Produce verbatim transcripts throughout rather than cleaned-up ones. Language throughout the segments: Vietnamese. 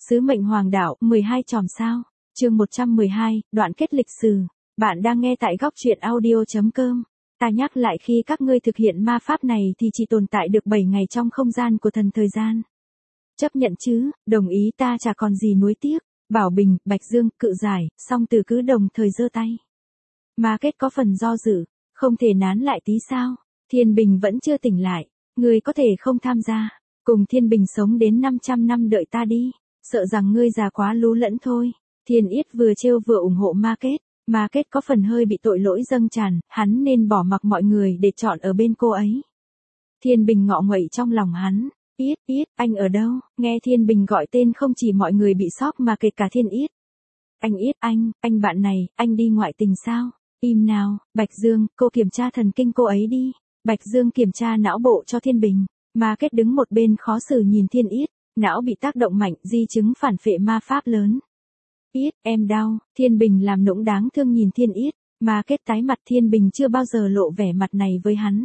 Sứ mệnh hoàng đạo, mười hai chòm sao. Chương một trăm mười hai, đoạn kết lịch sử. Bạn đang nghe tại góc truyện audio chấm com. Ta nhắc lại khi các ngươi thực hiện ma pháp này thì chỉ tồn tại được bảy ngày trong không gian của thần thời gian. Chấp nhận chứ, đồng ý ta chả còn gì nuối tiếc. Bảo Bình, Bạch Dương, Cự Giải, song từ cứ đồng thời giơ tay. Ma Kết có phần do dự, không thể nán lại tí sao? Thiên Bình vẫn chưa tỉnh lại, ngươi có thể không tham gia. Cùng Thiên Bình sống đến năm trăm năm đợi ta đi, sợ rằng ngươi già quá lú lẫn thôi. Thiên Yết vừa trêu vừa ủng hộ Ma Kết, Ma Kết có phần hơi bị tội lỗi dâng tràn, hắn nên bỏ mặc mọi người để chọn ở bên cô ấy. Thiên Bình ngọ nguậy trong lòng hắn, Yết, Yết, anh ở đâu? Nghe Thiên Bình gọi tên không chỉ mọi người bị sốc mà kể cả Thiên Yết. Anh Yết anh, anh bạn này, anh đi ngoại tình sao? Im nào, Bạch Dương, cô kiểm tra thần kinh cô ấy đi. Bạch Dương kiểm tra não bộ cho Thiên Bình. Ma Kết đứng một bên khó xử nhìn Thiên Yết, não bị tác động mạnh, di chứng phản phệ ma pháp lớn. Yết, em đau. Thiên Bình làm nũng đáng thương nhìn Thiên Yết, Ma Kết tái mặt. Thiên Bình chưa bao giờ lộ vẻ mặt này với hắn.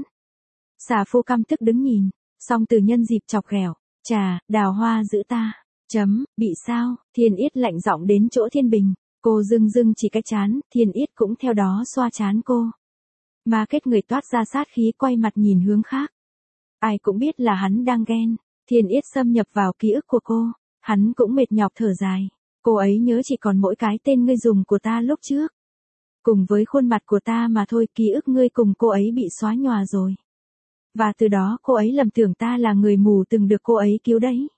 Xà Phu căm tức đứng nhìn, song từ nhân dịp chọc ghẹo, chà, Đào Hoa giữ ta. Chấm, bị sao? Thiên Yết lạnh giọng đến chỗ Thiên Bình, cô dưng dưng chỉ cái chán, Thiên Yết cũng theo đó xoa chán cô. Ma Kết người toát ra sát khí quay mặt nhìn hướng khác. Ai cũng biết là hắn đang ghen. Thiên Yết xâm nhập vào ký ức của cô, hắn cũng mệt nhọc thở dài. Cô ấy nhớ chỉ còn mỗi cái tên ngươi dùng của ta lúc trước. Cùng với khuôn mặt của ta mà thôi, ký ức ngươi cùng cô ấy bị xóa nhòa rồi. Và từ đó cô ấy lầm tưởng ta là người mù từng được cô ấy cứu đấy.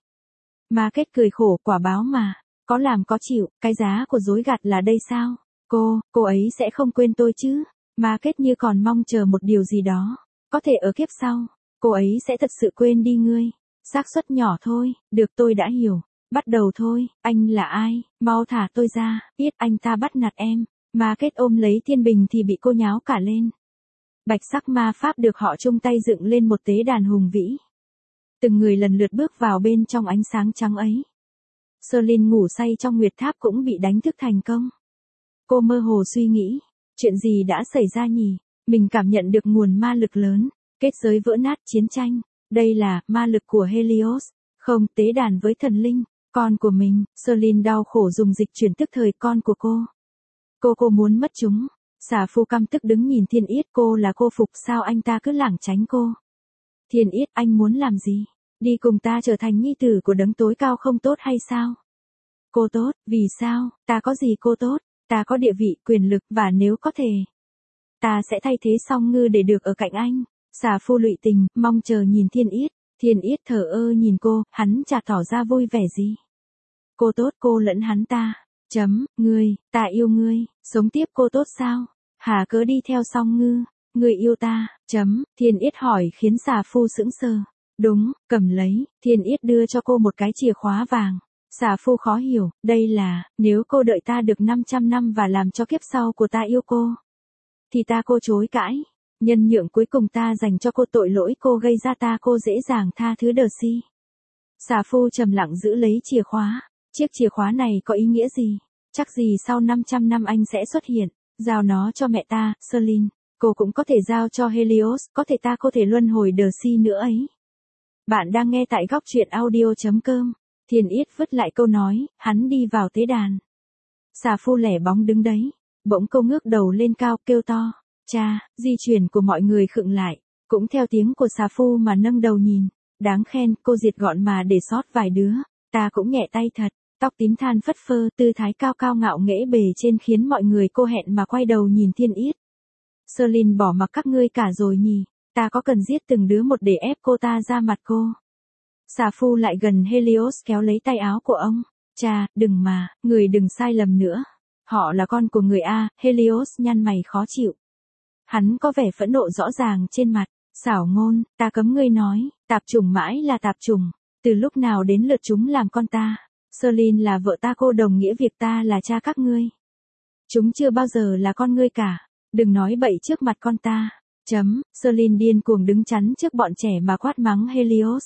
Ma Kết cười khổ, quả báo mà, có làm có chịu, cái giá của dối gạt là đây sao? Cô, cô ấy sẽ không quên tôi chứ? Ma Kết như còn mong chờ một điều gì đó, có thể ở kiếp sau, cô ấy sẽ thật sự quên đi ngươi. Xác suất nhỏ thôi, được tôi đã hiểu. Bắt đầu thôi, anh là ai? Mau thả tôi ra, biết anh ta bắt nạt em. Ma Kết ôm lấy Thiên Bình thì bị cô nháo cả lên. Bạch sắc ma pháp được họ chung tay dựng lên một tế đàn hùng vĩ. Từng người lần lượt bước vào bên trong ánh sáng trắng ấy. Selin ngủ say trong nguyệt tháp cũng bị đánh thức thành công. Cô mơ hồ suy nghĩ, chuyện gì đã xảy ra nhỉ? Mình cảm nhận được nguồn ma lực lớn, kết giới vỡ nát, chiến tranh. Đây là ma lực của Helios, không, tế đàn với thần linh, con của mình. Selin đau khổ dùng dịch chuyển tức thời, con của cô. Cô cô muốn mất chúng. Xà Phu căm tức đứng nhìn Thiên Yết, cô là cô phục sao anh ta cứ lảng tránh cô. Thiên Yết, anh muốn làm gì? Đi cùng ta trở thành nhi tử của đấng tối cao không tốt hay sao? Cô tốt, vì sao? Ta có gì cô tốt? Ta có địa vị, quyền lực và nếu có thể, ta sẽ thay thế Song Ngư để được ở cạnh anh. Xà Phu lụy tình, mong chờ nhìn Thiên Yết. Thiên Yết thờ ơ nhìn cô, hắn chả tỏ ra vui vẻ gì. Cô tốt, cô lẫn hắn ta. Chấm, ngươi, ta yêu ngươi, sống tiếp cô tốt sao? Hà cớ đi theo Song Ngư, ngươi yêu ta. Chấm, Thiên Yết hỏi khiến Xà Phu sững sờ. Đúng, cầm lấy. Thiên Yết đưa cho cô một cái chìa khóa vàng. Xà Phu khó hiểu, đây là, nếu cô đợi ta được năm trăm năm và làm cho kiếp sau của ta yêu cô, thì ta cô chối cãi. Nhân nhượng cuối cùng ta dành cho cô tội lỗi cô gây ra, ta cô dễ dàng tha thứ Darcy. Xà Phu trầm lặng giữ lấy chìa khóa. Chiếc chìa khóa này có ý nghĩa gì? Chắc gì sau năm trăm năm anh sẽ xuất hiện. Giao nó cho mẹ ta, Selin. Cô cũng có thể giao cho Helios, có thể ta có thể luân hồi Darcy nữa ấy. Bạn đang nghe tại góc truyện audio chấm com. Thiên Yết vứt lại câu nói, hắn đi vào tế đàn. Xà Phu lẻ bóng đứng đấy. Bỗng câu ngước đầu lên cao, kêu to. Cha, di chuyển của mọi người khựng lại, cũng theo tiếng của Xà Phu mà nâng đầu nhìn. Đáng khen, cô diệt gọn mà để sót vài đứa. Ta cũng nhẹ tay thật, tóc tím than phất phơ, tư thái cao cao ngạo nghễ bề trên khiến mọi người cô hẹn mà quay đầu nhìn Thiên Yết. Selin bỏ mặc các ngươi cả rồi nhỉ, ta có cần giết từng đứa một để ép cô ta ra mặt cô? Xà Phu lại gần Helios kéo lấy tay áo của ông. Cha, đừng mà, người đừng sai lầm nữa. Họ là con của người A. Helios nhăn mày khó chịu. Hắn có vẻ phẫn nộ rõ ràng trên mặt. Xảo ngôn, ta cấm ngươi nói, tạp chủng mãi là tạp chủng. Từ lúc nào đến lượt chúng làm con ta? Selin là vợ ta, cô đồng nghĩa việc ta là cha các ngươi. Chúng chưa bao giờ là con ngươi cả. Đừng nói bậy trước mặt con ta. Chấm, Selin điên cuồng đứng chắn trước bọn trẻ mà quát mắng Helios.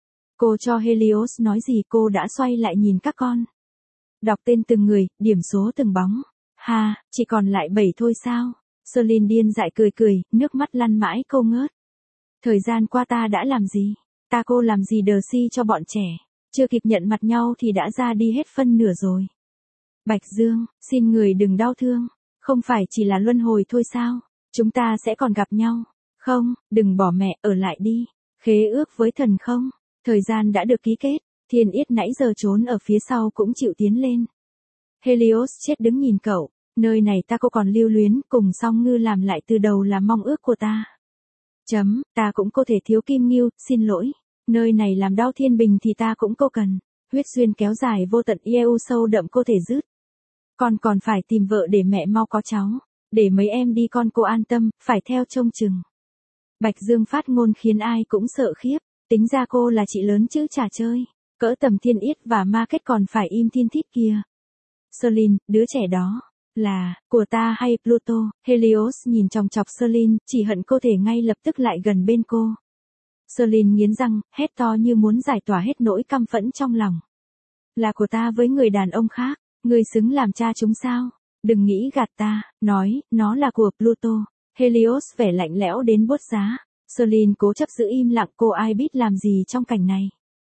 Cô cho Helios nói gì, cô đã xoay lại nhìn các con. Đọc tên từng người, điểm số từng bóng. Ha, chỉ còn lại bảy thôi sao? Selin điên dại cười cười, nước mắt lăn mãi câu ngớt. Thời gian qua ta đã làm gì? Ta cô làm gì Darcy cho bọn trẻ? chưa kịp nhận mặt nhau thì đã ra đi hết phân nửa rồi. Bạch Dương, xin người đừng đau thương, không phải chỉ là luân hồi thôi sao, chúng ta sẽ còn gặp nhau. Không, đừng bỏ mẹ, ở lại đi. Khế ước với thần không, thời gian đã được ký kết, Thiên Yết nãy giờ trốn ở phía sau cũng chịu tiến lên. Helios chết đứng nhìn cậu, nơi này ta cô còn lưu luyến, cùng Song Ngư làm lại từ đầu là mong ước của ta. Chấm, ta cũng có thể thiếu Kim Ngưu, xin lỗi. Nơi này làm đau thiên bình thì ta cũng cô cần. Huyết duyên kéo dài vô tận yêu sâu đậm cô thể dứt. Con còn phải tìm vợ để mẹ mau có cháu. Để mấy em đi con cô an tâm, phải theo trông chừng. Bạch Dương phát ngôn khiến ai cũng sợ khiếp. Tính ra cô là chị lớn chứ chả chơi. Cỡ tầm Thiên Yết và Ma Kết còn phải im thiên thít kia. Celine, đứa trẻ đó, là, của ta hay Pluto? Helios nhìn chòng chọc Celine, chỉ hận cô thể ngay lập tức lại gần bên cô. Celine nghiến răng, hét to như muốn giải tỏa hết nỗi căm phẫn trong lòng. Là của ta với người đàn ông khác, người xứng làm cha chúng sao? Đừng nghĩ gạt ta, nói, nó là của Pluto. Helios vẻ lạnh lẽo đến buốt giá. Celine cố chấp giữ im lặng, cô ai biết làm gì trong cảnh này.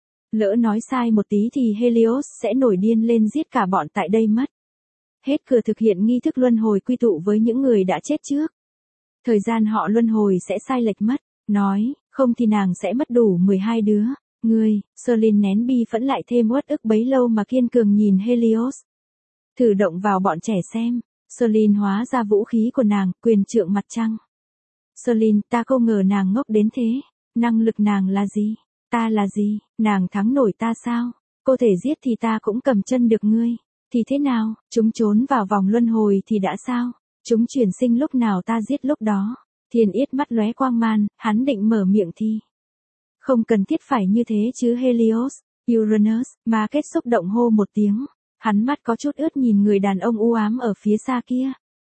Lỡ nói sai một tí thì Helios sẽ nổi điên lên giết cả bọn tại đây mất. Hết cửa thực hiện nghi thức luân hồi quy tụ với những người đã chết trước. Thời gian họ luân hồi sẽ sai lệch mất. Nói, không thì nàng sẽ mất đủ mười hai đứa. Ngươi, Celine nén bi phẫn lại thêm uất ức bấy lâu mà kiên cường nhìn Helios. Thử động vào bọn trẻ xem. Celine hóa ra vũ khí của nàng, quyền trượng mặt trăng. Celine, ta không ngờ nàng ngốc đến thế. Năng lực nàng là gì? Ta là gì? Nàng thắng nổi ta sao? Cô thể giết thì ta cũng cầm chân được ngươi. Thì thế nào? Chúng trốn vào vòng luân hồi thì đã sao? Chúng chuyển sinh lúc nào ta giết lúc đó. Thiên Yết mắt lóe quang man, hắn định mở miệng thì. Không cần thiết phải như thế chứ Helios. Uranus, Ma Kết xúc động hô một tiếng. Hắn mắt có chút ướt nhìn người đàn ông u ám ở phía xa kia.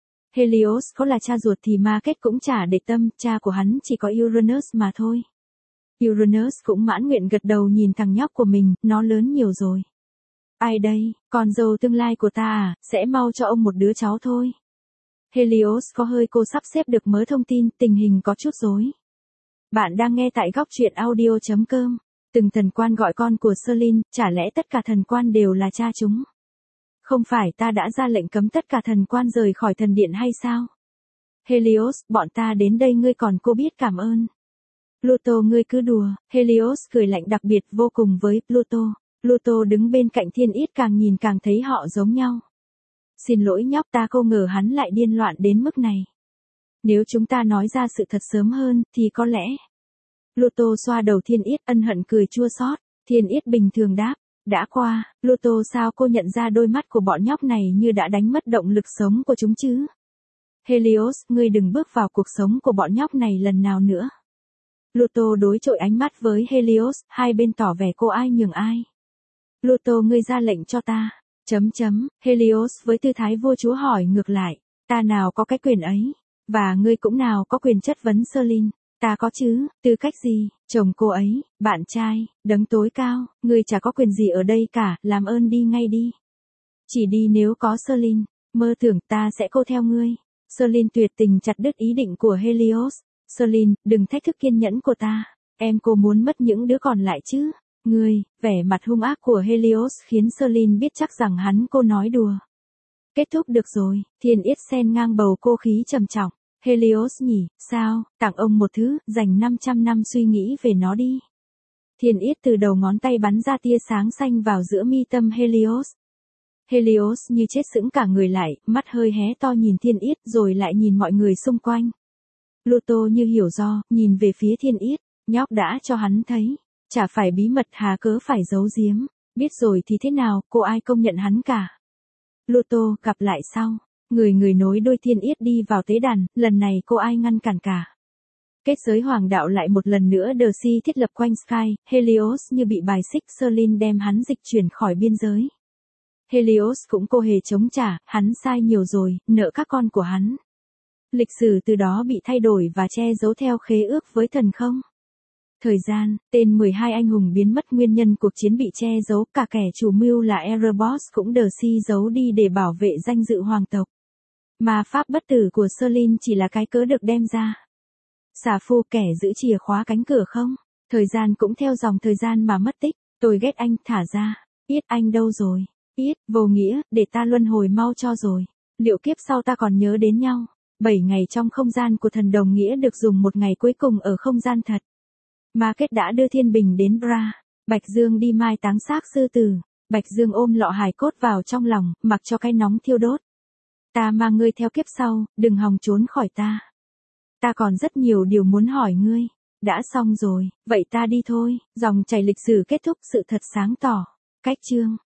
Helios có là cha ruột thì Ma Kết cũng chả để tâm, cha của hắn chỉ có Uranus mà thôi. Uranus cũng mãn nguyện gật đầu nhìn thằng nhóc của mình, nó lớn nhiều rồi. Ai đây, con dâu tương lai của ta à, sẽ mau cho ông một đứa cháu thôi. Helios có hơi cô sắp xếp được mớ thông tin, tình hình có chút rối. Bạn đang nghe tại góc truyện audio chấm com. Từng thần quan gọi con của Celine, chả lẽ tất cả thần quan đều là cha chúng? Không phải ta đã ra lệnh cấm tất cả thần quan rời khỏi thần điện hay sao? Helios, bọn ta đến đây ngươi còn cô biết cảm ơn. Pluto ngươi cứ đùa, Helios cười lạnh đặc biệt vô cùng với Pluto. Pluto đứng bên cạnh Thiên Yết càng nhìn càng thấy họ giống nhau. Xin lỗi nhóc, ta không ngờ hắn lại điên loạn đến mức này. Nếu chúng ta nói ra sự thật sớm hơn, thì có lẽ. Pluto xoa đầu Thiên Yết ân hận cười chua xót. Thiên Yết bình thường đáp, đã qua, Pluto sao cô nhận ra đôi mắt của bọn nhóc này như đã đánh mất động lực sống của chúng chứ? Helios, ngươi đừng bước vào cuộc sống của bọn nhóc này lần nào nữa. Pluto đối chọi ánh mắt với Helios, hai bên tỏ vẻ cô ai nhường ai. Pluto ngươi ra lệnh cho ta. Chấm chấm, Helios với tư thái vua chúa hỏi ngược lại, ta nào có cái quyền ấy, và ngươi cũng nào có quyền chất vấn Celine, ta có chứ, tư cách gì, chồng cô ấy, bạn trai, đấng tối cao, ngươi chả có quyền gì ở đây cả, làm ơn đi ngay đi. Chỉ đi nếu có Celine, mơ tưởng ta sẽ cô theo ngươi. Celine tuyệt tình chặt đứt ý định của Helios. Celine, đừng thách thức kiên nhẫn của ta, em cô muốn mất những đứa còn lại chứ. Ngươi, vẻ mặt hung ác của Helios khiến Celine biết chắc rằng hắn cô nói đùa. Kết thúc được rồi, Thiên Yết sen ngang bầu cô khí trầm trọng. Helios nhỉ, sao, tặng ông một thứ, dành năm trăm năm suy nghĩ về nó đi. Thiên Yết từ đầu ngón tay bắn ra tia sáng xanh vào giữa mi tâm Helios. Helios như chết sững cả người lại, mắt hơi hé to nhìn Thiên Yết rồi lại nhìn mọi người xung quanh. Pluto như hiểu do, nhìn về phía Thiên Yết, nhóc đã cho hắn thấy. Chả phải bí mật hà cớ phải giấu giếm, biết rồi thì thế nào, cô ai công nhận hắn cả. Pluto, gặp lại sau, người người nối đôi Thiên Yết đi vào tế đàn, lần này cô ai ngăn cản cả. Kết giới hoàng đạo lại một lần nữa Darcy thiết lập quanh Sky, Helios như bị bài xích, Celine đem hắn dịch chuyển khỏi biên giới. Helios cũng cô hề chống trả, hắn sai nhiều rồi, nợ các con của hắn. Lịch sử từ đó bị thay đổi và che giấu theo khế ước với thần không. Thời gian, tên mười hai anh hùng biến mất, nguyên nhân cuộc chiến bị che giấu, cả kẻ chủ mưu là Erebos cũng Darcy giấu đi để bảo vệ danh dự hoàng tộc. Mà pháp bất tử của Celine chỉ là cái cớ được đem ra. Xà phu kẻ giữ chìa khóa cánh cửa không, thời gian cũng theo dòng thời gian mà mất tích. Tôi ghét anh, thả ra. Ít anh đâu rồi? Ít, vô nghĩa, để ta luân hồi mau cho rồi. Liệu kiếp sau ta còn nhớ đến nhau? Bảy ngày trong không gian của thần đồng nghĩa được dùng một ngày cuối cùng ở không gian thật. Ma Kết đã đưa Thiên Bình đến Bra. Bạch Dương đi mai táng xác sư tử. Bạch Dương ôm lọ hài cốt vào trong lòng, mặc cho cái nóng thiêu đốt. Ta mang ngươi theo kiếp sau, đừng hòng trốn khỏi ta. Ta còn rất nhiều điều muốn hỏi ngươi. Đã xong rồi, vậy ta đi thôi. Dòng chảy lịch sử kết thúc, sự thật sáng tỏ. Cách chương.